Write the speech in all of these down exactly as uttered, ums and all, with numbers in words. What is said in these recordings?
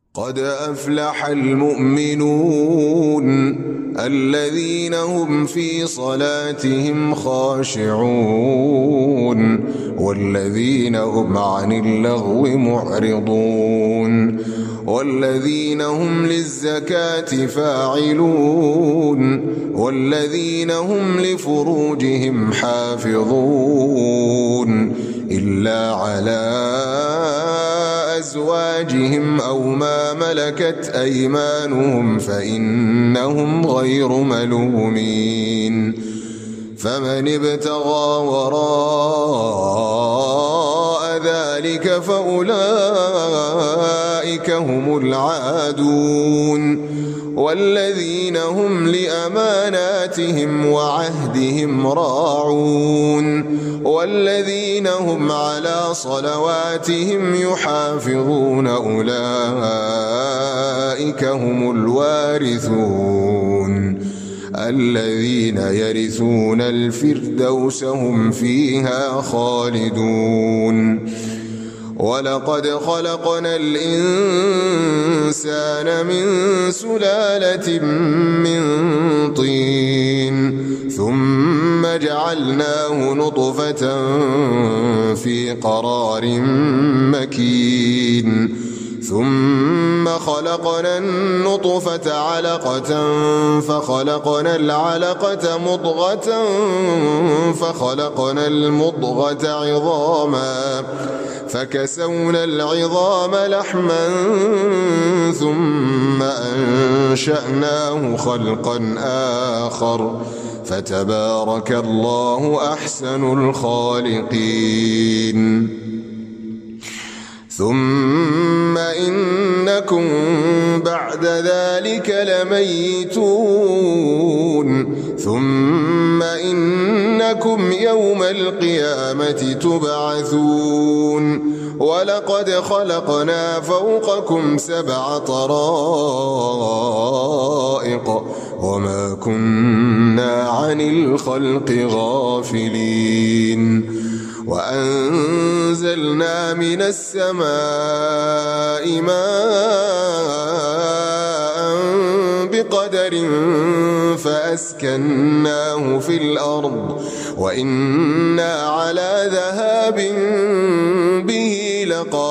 قد أفلح المؤمنون الذين هم في صلاتهم خاشعون والذين هم عن اللغو معرضون والذين هم للزكاة فاعلون والذين هم لفروجهم حافظون إلا على أزواجهم أو ما ملكت أيمانهم فإنهم غير ملومين فمن ابتغى وراء ذلك فأولئك هم العادون والذين هم لأماناتهم وعهدهم راعون والذين هم على صلواتهم يحافظون أولئك هم الوارثون الذين يرثون الفردوس هم فيها خالدون ولقد خلقنا الإنسان من سلالة من طين ثم جعلناه نطفة في قرار مكين ثم خلقنا النطفة علقة فخلقنا العلقة مضغة فخلقنا المضغة عظاما فكسونا العظام لحما ثم أنشأناه خلقا آخر فتبارك الله أحسن الخالقين ثم إنكم بعد ذلك لميتون ثم إنكم يوم القيامة تبعثون ولقد خلقنا فوقكم سبع طرائق وما كنا عن الخلق غافلين وأنزلنا من السماء ماء بقدر فأسكناه في الأرض وإنا على ذهاب به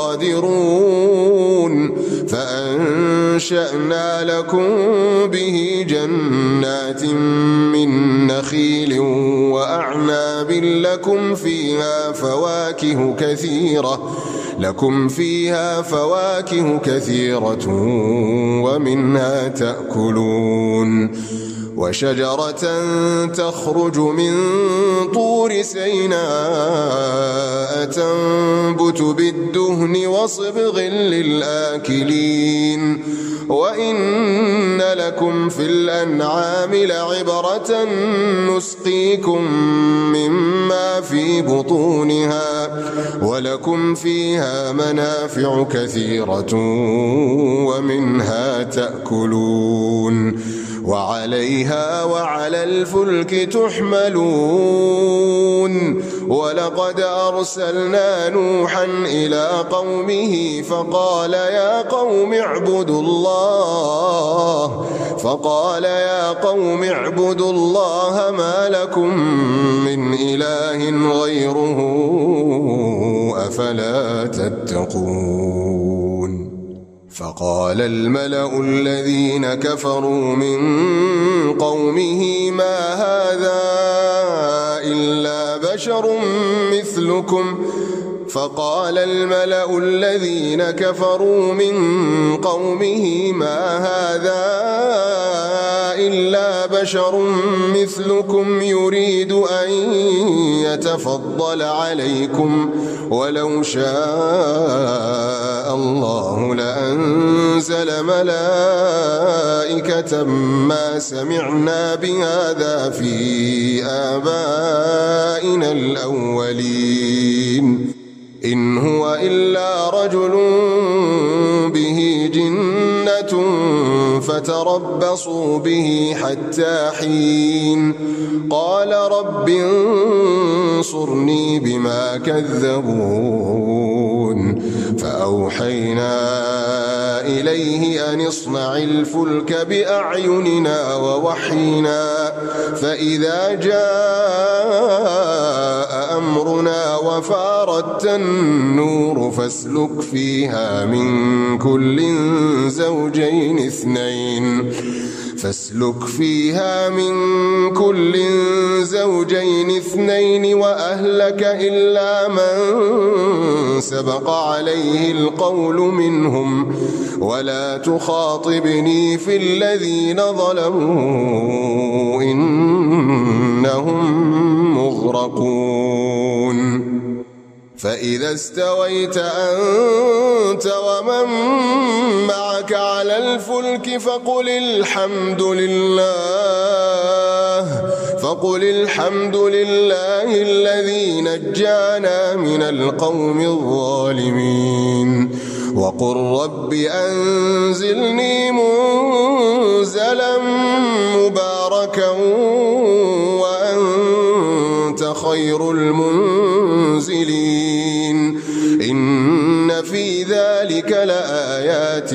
لقادرون فأنشأنا لكم به جنات من نخيل وأعناب لكم فيها فواكه كثيرة لكم فيها فواكه كثيرة ومنها تأكلون وشجرة تخرج من طور سيناء تنبت بالدهن وصبغ للآكلين وإن لكم في الأنعام لعبرة نسقيكم مما في بطونها ولكم فيها منافع كثيرة ومنها تأكلون وعليها وعلى الفلك تحملون ولقد أرسلنا نوحا إلى قومه فقال يا قوم اعبدوا الله فقال يا قوم اعبدوا الله ما لكم من إله غيره أفلا تتقون فقال الملأ الذين كفروا من قومه ما هذا إلا بشر مثلكم فقال الملأ الذين كفروا من قومه ما هذا إلا بشر مثلكم يريد أن يتفضل عليكم ولو شاء الله لأنزل ملائكة ما سمعنا بهذا في آبائنا الأولين إن هو إلا رجل به جنة فتربصوا به حتى حين قال رب انصرني بما كذبون فأوحينا إليه أن اصنع الفلك بأعيننا ووحينا فإذا جاء أمرنا وفارت النور فاسلك فيها من كل زوجين اثنين فاسلك فيها من كل زوجين اثنين وأهلك إلا من سبق عليه القول منهم ولا تخاطبني في الذين ظلموا إنهم مغرقون فإذا استويت أنت ومن معك على الفلك فقل الحمد لله فقل الحمد لله الذي نجانا من القوم الظالمين وقل رب أنزلني منزلا مباركا وأنت خير المنزلين إن في ذلك لآيات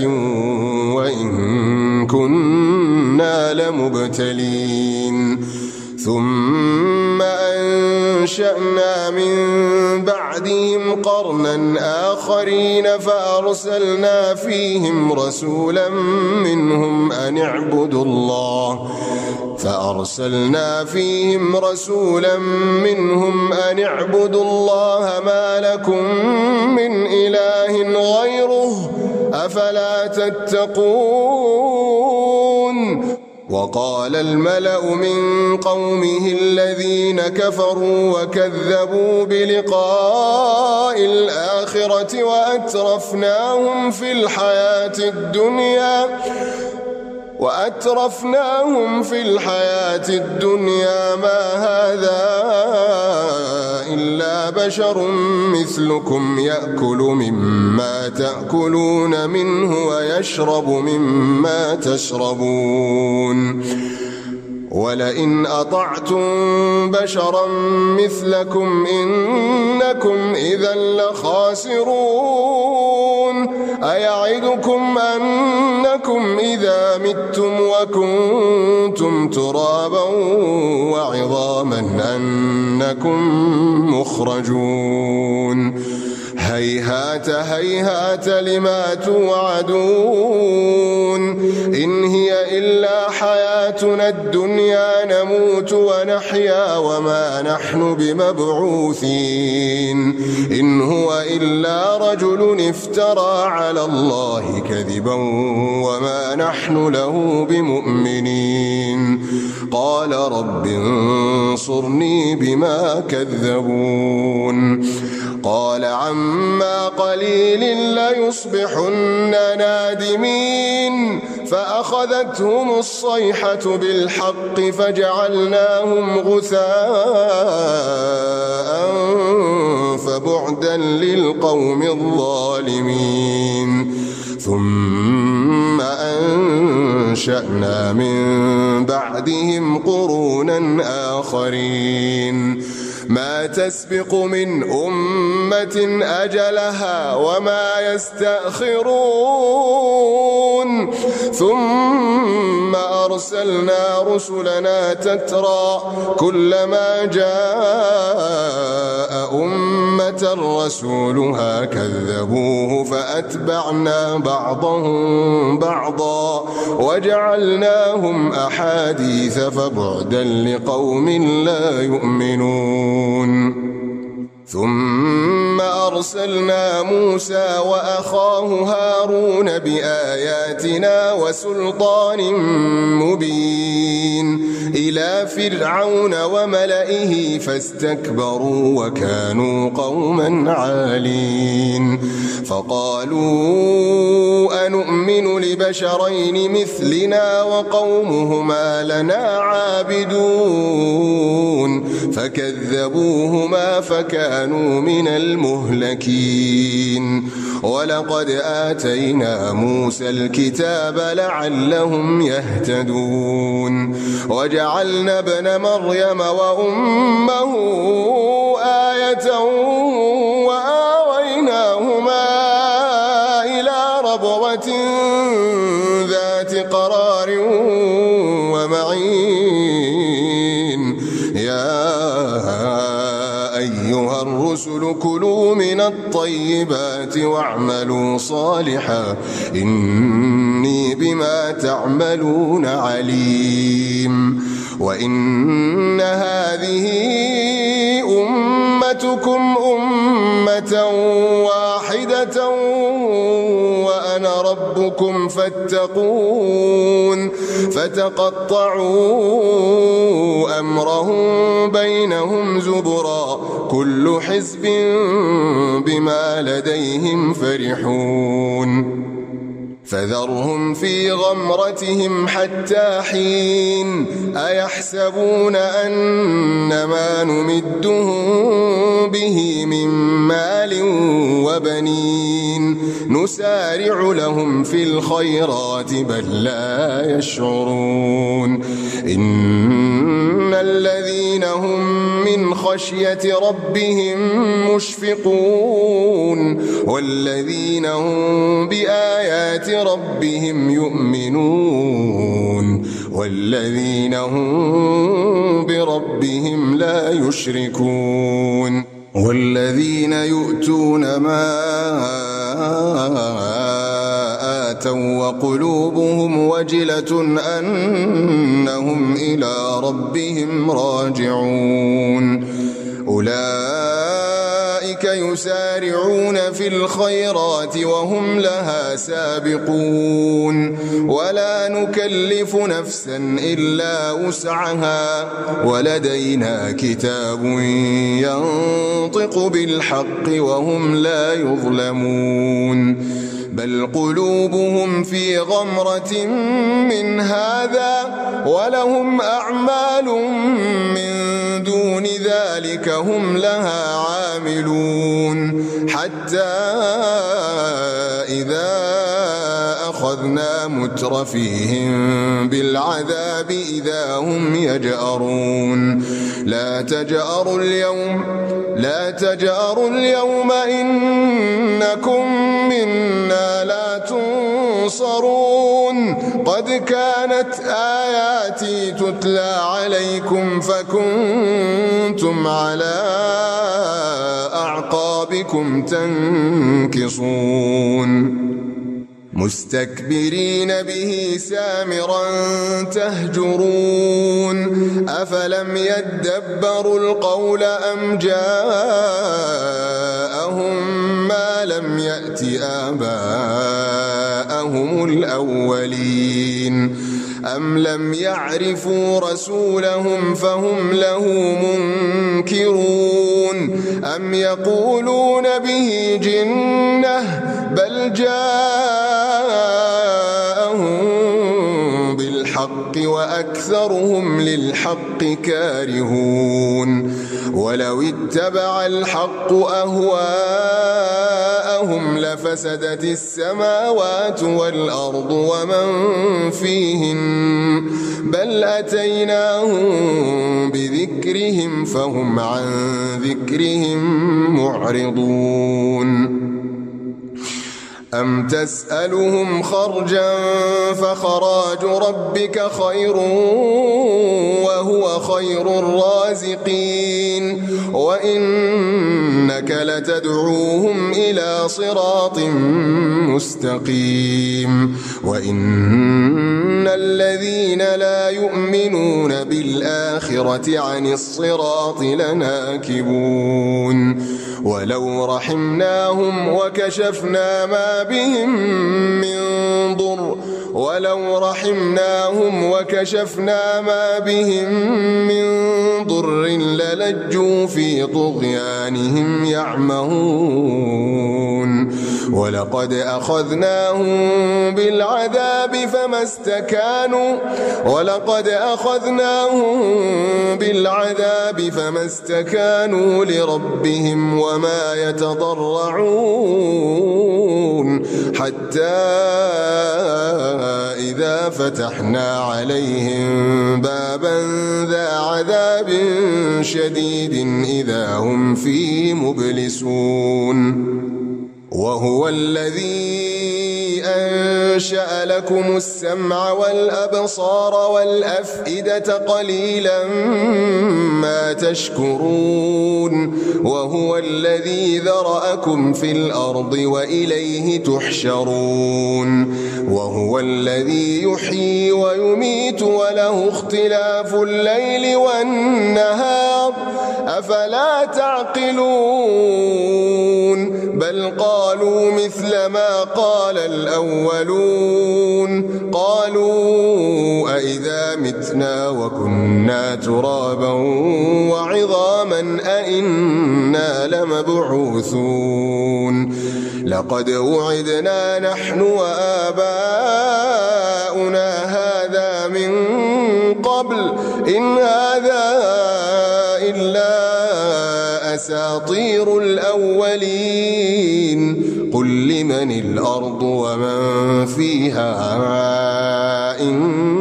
وإن كنا لمبتلين ثم أنشأنا من بعدهم قرنا آخرين فأرسلنا فيهم رسولا منهم أن اعبدوا الله فأرسلنا فيهم رسولا منهم أن اعبدوا الله ما لكم من إله غيره أفلا تتقون وقال الملأ من قومه الذين كفروا وكذبوا بلقاء الآخرة وأترفناهم في الحياة الدنيا وأترفناهم في الحياة الدنيا ما هذا إلا بشر مثلكم يأكل مما تأكلون منه ويشرب مما تشربون ولئن أطعتم بشرا مثلكم إنكم إذا لخاسرون أيعدكم أنكم إذا متم وكنتم ترابا وعظاما أنكم مخرجون هيهات هيهات لما توعدون إن هي إلا حياتنا الدنيا نموت ونحيا وما نحن بمبعوثين إن هو إلا رجل افترى على الله كذبا وما نحن له بمؤمنين قال رب انصرني بما كذبون قال عما قليل ليصبحن نادمين فأخذتهم الصيحة بالحق فجعلناهم غثاء فبعدا للقوم الظالمين ثم أنشأنا من بعدهم قرونا آخرين ما تسبق من أمة أجلها وما يستأخرون ثم أرسلنا رسلنا تترى كلما جاء أمة رسولها كذبوه فأتبعنا بعضهم بعضا وجعلناهم أحاديث فبعدا لقوم لا يؤمنون ثم أرسلنا موسى وأخاه هارون بآياتنا وسلطان مبين إلى فرعون وملئه فاستكبروا وكانوا قوما عالين فقالوا أنؤمن لبشرين مثلنا وقومهما لنا عابدون فكذبوهما فكانوا من المهلكين ولقد آتينا موسى الكتاب لعلهم يهتدون وجعلنا ابن مريم وأمه آية وآويناهما إلى ربوة ذات قرار ومعين يا أيها الرسل كلوا من الطيبات واعملوا صالحا إني بما تعملون عليم وإن هذه أمتكم أمة واحدة وأنا ربكم فاتقون فتقطعوا أمرهم بينهم زبرا كل حزب بما لديهم فرحون فذرهم في غمرتهم حتى حين أيحسبون أن ما نمدهم به من مال وبنين نسارع لهم في الخيرات بل لا يشعرون إن الذين هم من خشية ربهم مشفقون والذين هم بآيات ربهم يؤمنون والذين هم بربهم لا يشركون والذين يؤتون ما آتوا وقلوبهم وجلة أنهم إلى ربهم راجعون أولئك يسارعون في الخيرات وهم لها سابقون ولا نكلف نفسا إلا وسعها ولدينا كتاب ينطق بالحق وهم لا يظلمون بل قلوبهم في غمرة من هذا ولهم أعمال من دون ذلك هم لها عاملون حتى إذا أخذنا مترفيهم بالعذاب إذا هم يجأرون لا تجأروا اليوم لا تجأروا اليوم إنكم منا لا تنصرون قد كانت آياتي تتلى عليكم فكنتم على أعقابكم تنكصون مستكبرين به سامرا تهجرون أفلم يدبروا القول أم جاءهم ما لم يأت آباءهم الأولين أم لم يعرفوا رسولهم فهم له منكرون أم يقولون به جنة بل جاءهم بالحق وأكثرهم للحق كارهون ولو اتبع الحق أهواءهم لفسدت السماوات والأرض ومن فيهن بل أتيناهم بذكرهم فهم عن ذكرهم معرضون أم تسألهم خرجا فخراج ربك خير وهو خير الرازقين وإنك لتدعوهم إلى صراط مستقيم وإن الذين لا يؤمنون بالآخرة عن الصراط لناكبون ولو رحمناهم وكشفنا ما بهم من ضر ولو رحمناهم وكشفنا ما بهم من ضر للجوا في طغيانهم يعمهون ولقد أخذناهم بالعذاب فما استكانوا ولقد أخذناهم بالعذاب فما استكانوا لربهم وما يتضرعون حتى إذا فتحنا عليهم بابا ذا عذاب شديد إذا هم فيه مبلسون وهو الذي أنشأ لكم السمع والأبصار والأفئدة قليلا ما تشكرون وهو الذي ذرأكم في الأرض وإليه تحشرون وهو الذي يحيي ويميت وله اختلاف الليل والنهار أفلا تعقلون بل قالوا مثل ما قال الأولون قالوا أئذا متنا وكنا ترابا وعظاما أئنا لمبعوثون لقد وعدنا نحن وآباؤنا هذا من قبل إن هذا إلا أساطير الأولين قل لمن الأرض ومن فيها إن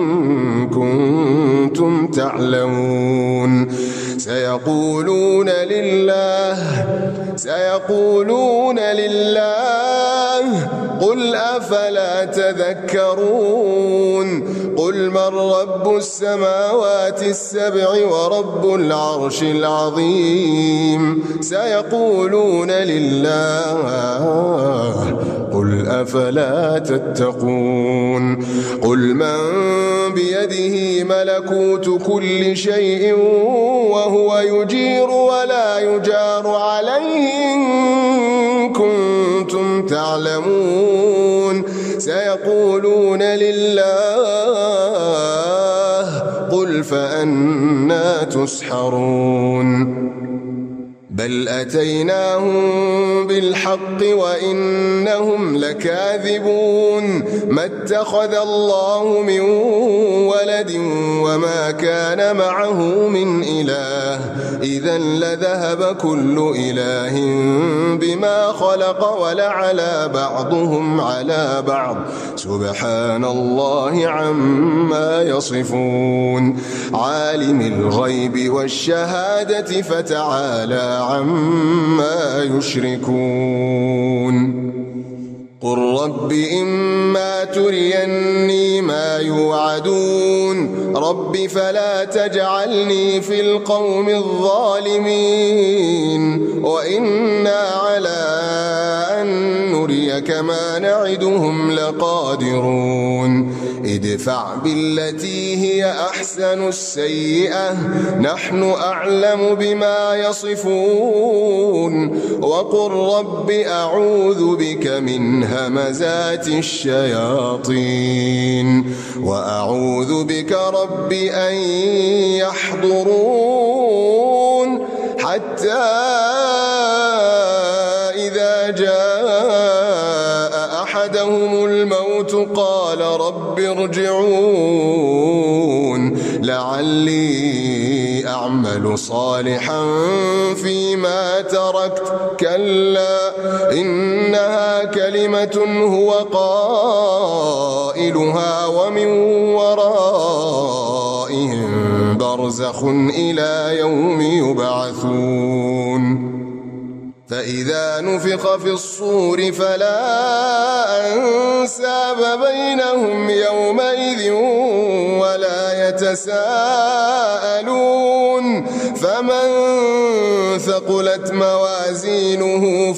كنتم تعلمون سيقولون لله سيقولون لله قل أفلا تذكرون قل من رب السماوات السبع ورب العرش العظيم سيقولون لله قل أفلا تتقون قل من بيده ملكوت كل شيء وهو يجير ولا يجار عليه إن كنتم تعلمون سيقولون لله قل فأنى تسحرون بل أتيناهم بالحق وإنهم لكاذبون ما اتخذ الله من ولد وما كان معه من إله إذا لذهب كل إله بما خلق ولعلى بعضهم على بعض سبحان الله عما يصفون عالم الغيب والشهادة فتعالى عما يشركون قل رب إما تريني ما يوعدون رب فلا تجعلني في القوم الظالمين وإنا على أن نريك ما نعدهم لقادرون ادفع بالتي هي أحسن السيئة نحن أعلم بما يصفون وقل رب أعوذ بك من همزات الشياطين وأعوذ بك رب أن يحضرون حتى إذا جاء أحدهم الموت قال رب ارجعون لعلي أعمل صالحا فيما تركت كلا إنها كلمة هو قائلها ومن ورائهم برزخ إلى يوم يبعثون فإذا نفخ في الصور فلا أنساب بينهم يومئذ ولا يتساءلون فمن ثقلت موازينه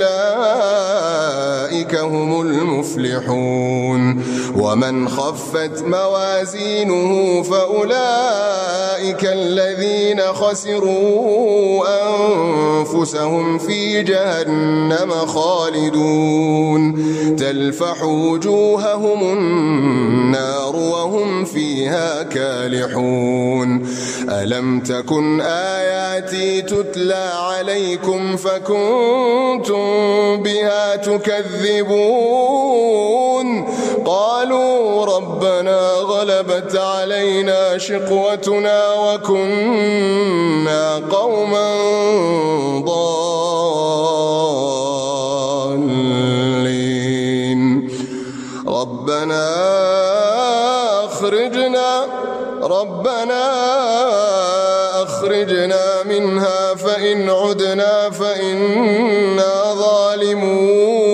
فأولئك هم المفلحون ومن خفت موازينه فأولئك الذين خسروا أنفسهم في جهنم خالدون تلفح وجوههم النار وهم فيها كالحون ألم تكن آياتي تتلى عليكم فكنتم بها تكذبون قالوا ربنا غلبت علينا شقوتنا وكنا قوما ضالين ربنا أخرجنا ربنا أخرجنا منها فإن عدنا فإنا ظالمون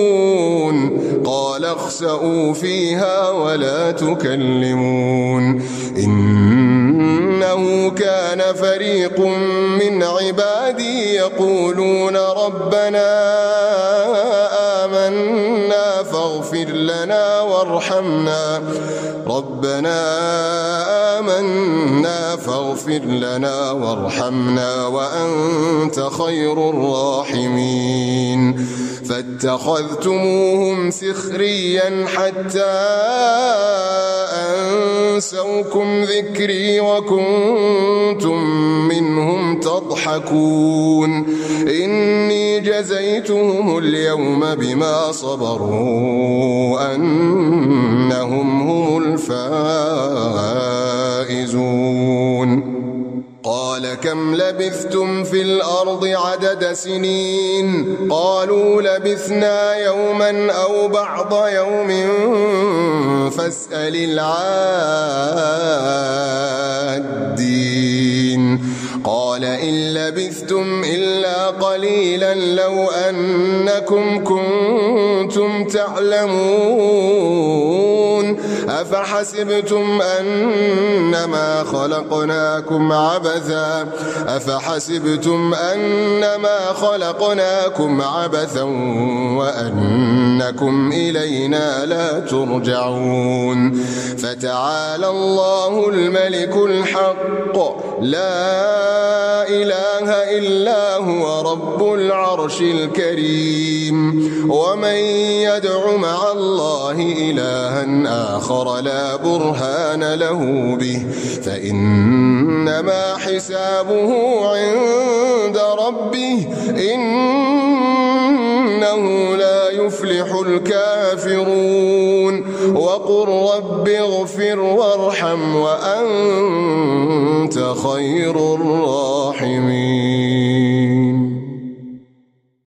اخسئوا فيها ولا تكلمون إنه كان فريق من عبادي يقولون ربنا آمنا فاغفر لنا وارحمنا ربنا آمنا فاغفر لنا وارحمنا وأنت خير الراحمين فاتخذتموهم سخريا حتى أنسوكم ذكري وكنتم منهم تضحكون إني جزيتهم اليوم بما صبروا أنهم هم الفائزون قال كم لبثتم في الأرض عدد سنين قالوا لبثنا يوما أو بعض يوم فاسأل العادين قال إن لبثتم إلا قليلا لو أنكم كنتم تعلمون أفحسبتم أنما خلقناكم عبثا أفحسبتم أنما خلقناكم عبثا وأنكم إلينا لا ترجعون فتعالى الله الملك الحق لا إله إلا هو رب العرش الكريم ومن يدع مع الله إلها آخر لا برهان له به فإنما حسابه عند ربه إنه لا يفلح الكافرون وقل رب اغفر وارحم وأنت خير الراحمين